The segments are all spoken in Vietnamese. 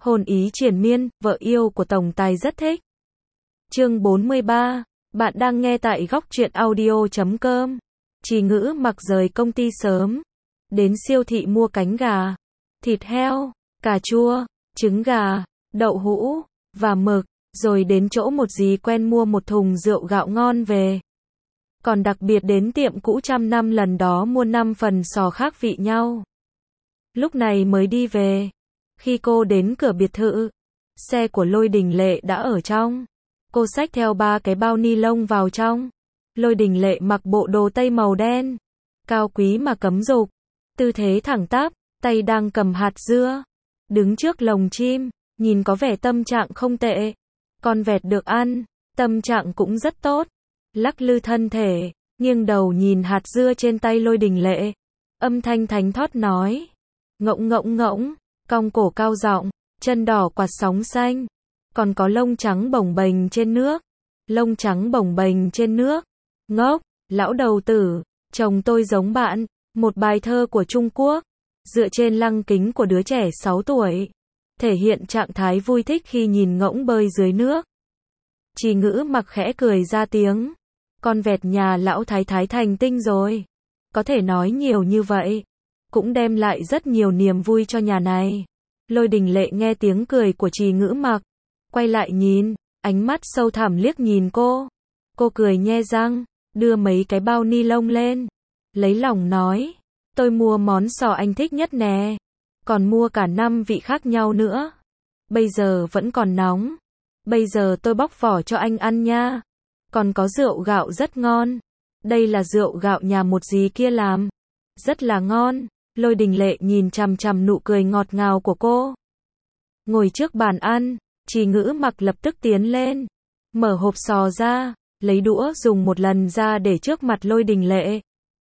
Hồn ý triền miên, vợ yêu của tổng tài rất thích. Chương 43, bạn đang nghe tại góc truyện audio.com. Trì Ngữ Mặc rời công ty sớm, đến siêu thị mua cánh gà, thịt heo, cà chua, trứng gà, đậu hũ và mực, rồi đến chỗ một dì quen mua một thùng rượu gạo ngon về. Còn đặc biệt đến tiệm cũ trăm năm lần đó mua 5 phần sò khác vị nhau. Lúc này mới đi về. Khi cô đến cửa biệt thự, xe của Lôi Đình Lệ đã ở trong. Cô xách theo 3 cái bao ni lông vào trong. Lôi Đình Lệ mặc bộ đồ tây màu đen, cao quý mà cấm dục, tư thế thẳng tắp, tay đang cầm hạt dưa, đứng trước lồng chim, nhìn có vẻ tâm trạng không tệ. Con vẹt được ăn, tâm trạng cũng rất tốt. Lắc lư thân thể, nghiêng đầu nhìn hạt dưa trên tay Lôi Đình Lệ. Âm thanh thánh thót nói, ngỗng ngỗng ngỗng, cong cổ cao giọng, chân đỏ quạt sóng xanh, còn có lông trắng bồng bềnh trên nước. Lông trắng bồng bềnh trên nước. Ngốc, lão đầu tử, chồng tôi giống bạn. Một bài thơ của Trung Quốc, dựa trên lăng kính của đứa trẻ 6 tuổi, thể hiện trạng thái vui thích khi nhìn ngỗng bơi dưới nước. Trì Ngữ Mặc khẽ cười ra tiếng. Con vẹt nhà lão thái thái thành tinh rồi. Có thể nói nhiều như vậy, cũng đem lại rất nhiều niềm vui cho nhà này. Lôi Đình Lệ nghe tiếng cười của Trì Ngữ Mặc, quay lại nhìn, ánh mắt sâu thẳm liếc nhìn cô. Cô cười nhe răng, đưa mấy cái bao ni lông lên, lấy lòng nói, tôi mua món sò anh thích nhất nè, còn mua cả 5 vị khác nhau nữa. Bây giờ vẫn còn nóng, bây giờ tôi bóc vỏ cho anh ăn nha. Còn có rượu gạo rất ngon, đây là rượu gạo nhà một dì kia làm, rất là ngon. Lôi Đình Lệ nhìn chằm chằm nụ cười ngọt ngào của cô. Ngồi trước bàn ăn, Trì Ngữ Mặc lập tức tiến lên, mở hộp sò ra, lấy đũa dùng một lần ra để trước mặt Lôi Đình Lệ.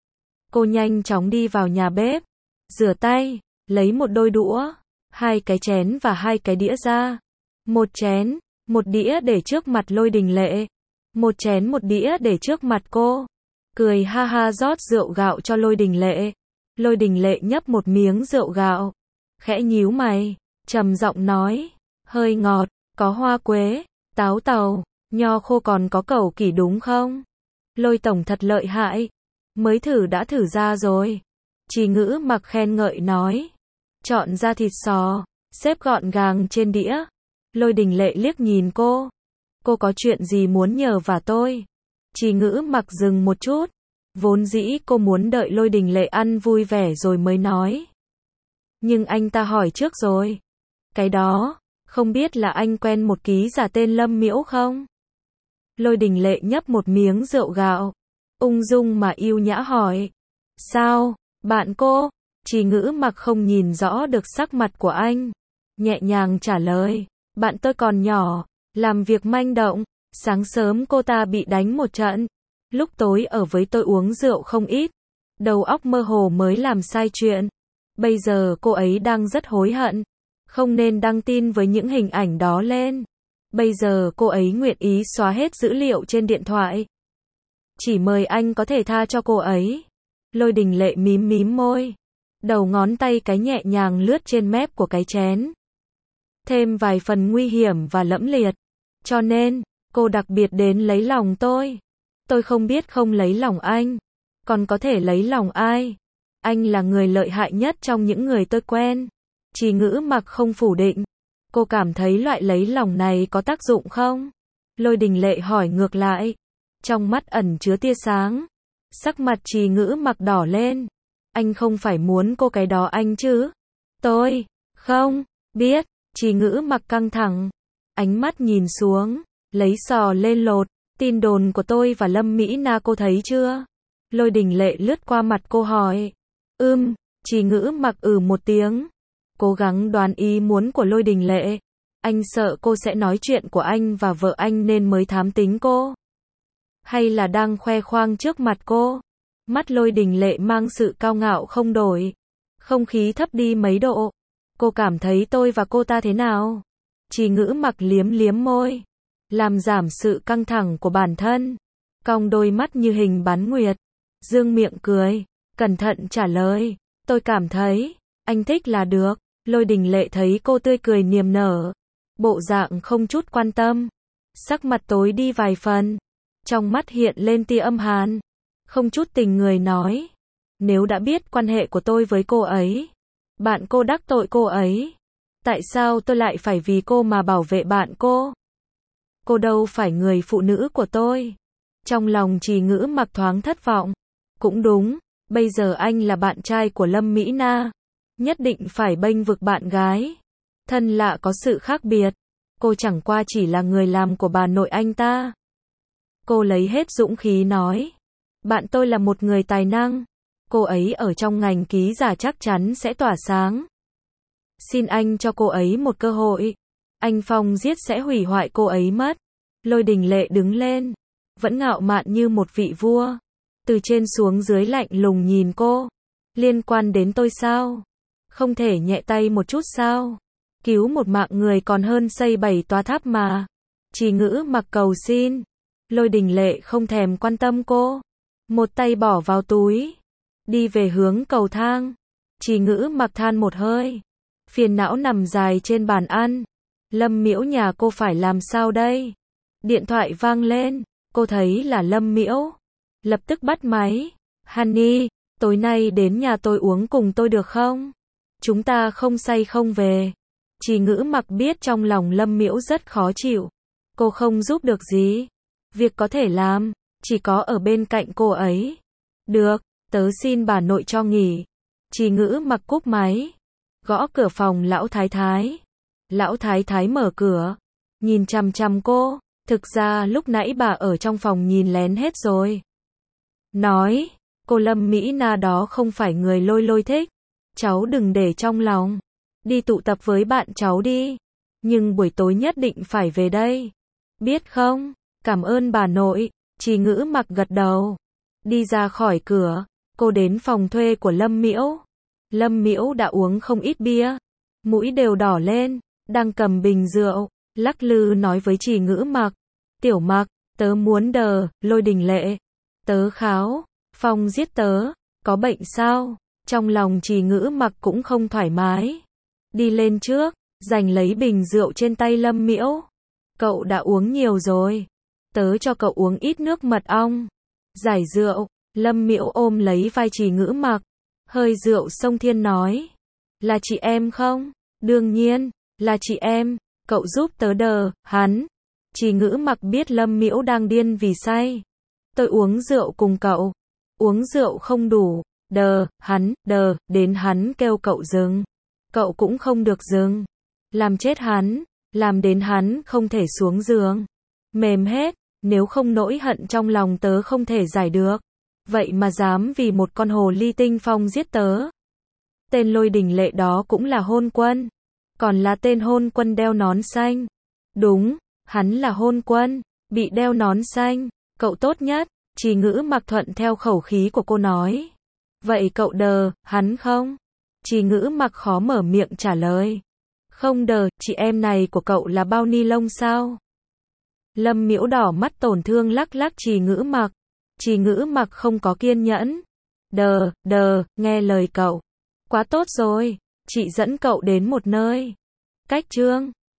Cô nhanh chóng đi vào nhà bếp, rửa tay, lấy một đôi đũa, 2 cái chén và 2 cái đĩa ra. Một chén, một đĩa để trước mặt Lôi Đình Lệ. Một chén một đĩa để trước mặt cô. Cười ha ha rót rượu gạo cho Lôi Đình Lệ. Lôi Đình Lệ nhấp một miếng rượu gạo, khẽ nhíu mày, trầm giọng nói, hơi ngọt, có hoa quế, táo tàu, nho khô còn có cẩu kỷ đúng không? Lôi tổng thật lợi hại, mới thử đã thử ra rồi. Trì Ngữ Mặc khen ngợi nói, chọn ra thịt sò, xếp gọn gàng trên đĩa. Lôi Đình Lệ liếc nhìn cô có chuyện gì muốn nhờ vả tôi? Trì Ngữ Mặc dừng một chút. Vốn dĩ cô muốn đợi Lôi Đình Lệ ăn vui vẻ rồi mới nói. Nhưng anh ta hỏi trước rồi. Cái đó, không biết là anh quen một ký giả tên Lâm Miễu không? Lôi Đình Lệ nhấp một miếng rượu gạo, ung dung mà yêu nhã hỏi. Sao, bạn cô? Trì Ngữ Mặc không nhìn rõ được sắc mặt của anh, nhẹ nhàng trả lời. Bạn tôi còn nhỏ, làm việc manh động, sáng sớm cô ta bị đánh một trận. Lúc tối ở với tôi uống rượu không ít, đầu óc mơ hồ mới làm sai chuyện. Bây giờ cô ấy đang rất hối hận, không nên đăng tin với những hình ảnh đó lên. Bây giờ cô ấy nguyện ý xóa hết dữ liệu trên điện thoại. Chỉ mời anh có thể tha cho cô ấy. Lôi Đình Lệ mím mím môi, đầu ngón tay cái nhẹ nhàng lướt trên mép của cái chén. Thêm vài phần nguy hiểm và lẫm liệt. Cho nên, cô đặc biệt đến lấy lòng tôi. Tôi không biết không lấy lòng anh, còn có thể lấy lòng ai? Anh là người lợi hại nhất trong những người tôi quen. Trì Ngữ Mặc không phủ định. Cô cảm thấy loại lấy lòng này có tác dụng không? Lôi Đình Lệ hỏi ngược lại. Trong mắt ẩn chứa tia sáng. Sắc mặt Trì Ngữ Mặc đỏ lên. Anh không phải muốn cô cái đó anh chứ? Tôi, không, biết. Trì Ngữ Mặc căng thẳng. Ánh mắt nhìn xuống, lấy sò lên lột. Tin đồn của tôi và Lâm Mỹ Na cô thấy chưa? Lôi Đình Lệ lướt qua mặt cô hỏi. Trì Ngữ Mặc một tiếng. Cố gắng đoán ý muốn của Lôi Đình Lệ. Anh sợ cô sẽ nói chuyện của anh và vợ anh nên mới thám tính cô. Hay là đang khoe khoang trước mặt cô? Mắt Lôi Đình Lệ mang sự cao ngạo không đổi. Không khí thấp đi mấy độ. Cô cảm thấy tôi và cô ta thế nào? Trì Ngữ Mặc liếm liếm môi, làm giảm sự căng thẳng của bản thân, cong đôi mắt như hình bán nguyệt, dương miệng cười, cẩn thận trả lời, tôi cảm thấy, anh thích là được. Lôi Đình Lệ thấy cô tươi cười niềm nở, bộ dạng không chút quan tâm, sắc mặt tối đi vài phần, trong mắt hiện lên tia âm hàn, không chút tình người nói, nếu đã biết quan hệ của tôi với cô ấy, bạn cô đắc tội cô ấy, tại sao tôi lại phải vì cô mà bảo vệ bạn cô? Cô đâu phải người phụ nữ của tôi. Trong lòng Trì Ngữ Mặc thoáng thất vọng. Cũng đúng, bây giờ anh là bạn trai của Lâm Mỹ Na, nhất định phải bênh vực bạn gái. Thân lạ có sự khác biệt, cô chẳng qua chỉ là người làm của bà nội anh ta. Cô lấy hết dũng khí nói, bạn tôi là một người tài năng, cô ấy ở trong ngành ký giả chắc chắn sẽ tỏa sáng. Xin anh cho cô ấy một cơ hội, anh Phong giết sẽ hủy hoại cô ấy mất. Lôi Đình Lệ đứng lên, vẫn ngạo mạn như một vị vua, từ trên xuống dưới lạnh lùng nhìn cô. Liên quan đến tôi sao? Không thể nhẹ tay một chút sao? Cứu một mạng người còn hơn xây 7 tòa tháp mà. Trì Ngữ Mặc cầu xin. Lôi Đình Lệ không thèm quan tâm cô, một tay bỏ vào túi, đi về hướng cầu thang. Trì Ngữ Mặc than một hơi, phiền não nằm dài trên bàn ăn. Lâm Miễu nhà cô phải làm sao đây? Điện thoại vang lên, cô thấy là Lâm Miễu, lập tức bắt máy. Honey, tối nay đến nhà tôi uống cùng tôi được không? Chúng ta không say không về. Trì Ngữ Mặc biết trong lòng Lâm Miễu rất khó chịu, cô không giúp được gì. Việc có thể làm, chỉ có ở bên cạnh cô ấy. Được, tớ xin bà nội cho nghỉ. Trì Ngữ Mặc cúp máy, gõ cửa phòng lão thái thái. Lão thái thái mở cửa, nhìn chằm chằm cô, thực ra lúc nãy bà ở trong phòng nhìn lén hết rồi. Nói, cô Lâm Mỹ Na đó không phải người Lôi Lôi thích, cháu đừng để trong lòng, đi tụ tập với bạn cháu đi, nhưng buổi tối nhất định phải về đây, biết không? Cảm ơn bà nội. Trì Ngữ Mặc gật đầu, đi ra khỏi cửa, cô đến phòng thuê của Lâm Miễu. Lâm Miễu đã uống không ít bia, mũi đều đỏ lên, đang cầm bình rượu, lắc lư nói với Trì Ngữ Mặc, Tiểu Mặc, tớ muốn đờ. Lôi Đình Lệ, tớ kháo, Phong giết tớ, có bệnh sao? Trong lòng Trì Ngữ Mặc cũng không thoải mái, đi lên trước, giành lấy bình rượu trên tay Lâm Miễu. Cậu đã uống nhiều rồi, tớ cho cậu uống ít nước mật ong. Giải rượu. Lâm Miễu ôm lấy vai Trì Ngữ Mặc, hơi rượu xông thiên nói, là chị em không? Đương nhiên, là chị em, cậu giúp tớ đờ, hắn. Trì Ngữ Mặc biết Lâm Miễu đang điên vì say. Tôi uống rượu cùng cậu, uống rượu không đủ, đờ, hắn, đờ, đến hắn kêu cậu dừng. Cậu cũng không được dừng. Làm chết hắn, làm đến hắn không thể xuống giường. Mềm hết, nếu không nỗi hận trong lòng tớ không thể giải được. Vậy mà dám vì một con hồ ly tinh Phong giết tớ. Tên Lôi Đình Lệ đó cũng là hôn quân, còn là tên hôn quân đeo nón xanh. Đúng, hắn là hôn quân, bị đeo nón xanh, cậu tốt nhất. Trì Ngữ Mặc thuận theo khẩu khí của cô nói. Vậy cậu đờ, hắn không? Trì Ngữ Mặc khó mở miệng trả lời. Không đờ, chị em này của cậu là bao ni lông sao? Lâm Miễu đỏ mắt tổn thương lắc lắc Trì Ngữ Mặc. Trì Ngữ Mặc không có kiên nhẫn. Đờ, đờ, nghe lời cậu. Quá tốt rồi, chị dẫn cậu đến một nơi. Cách Trương.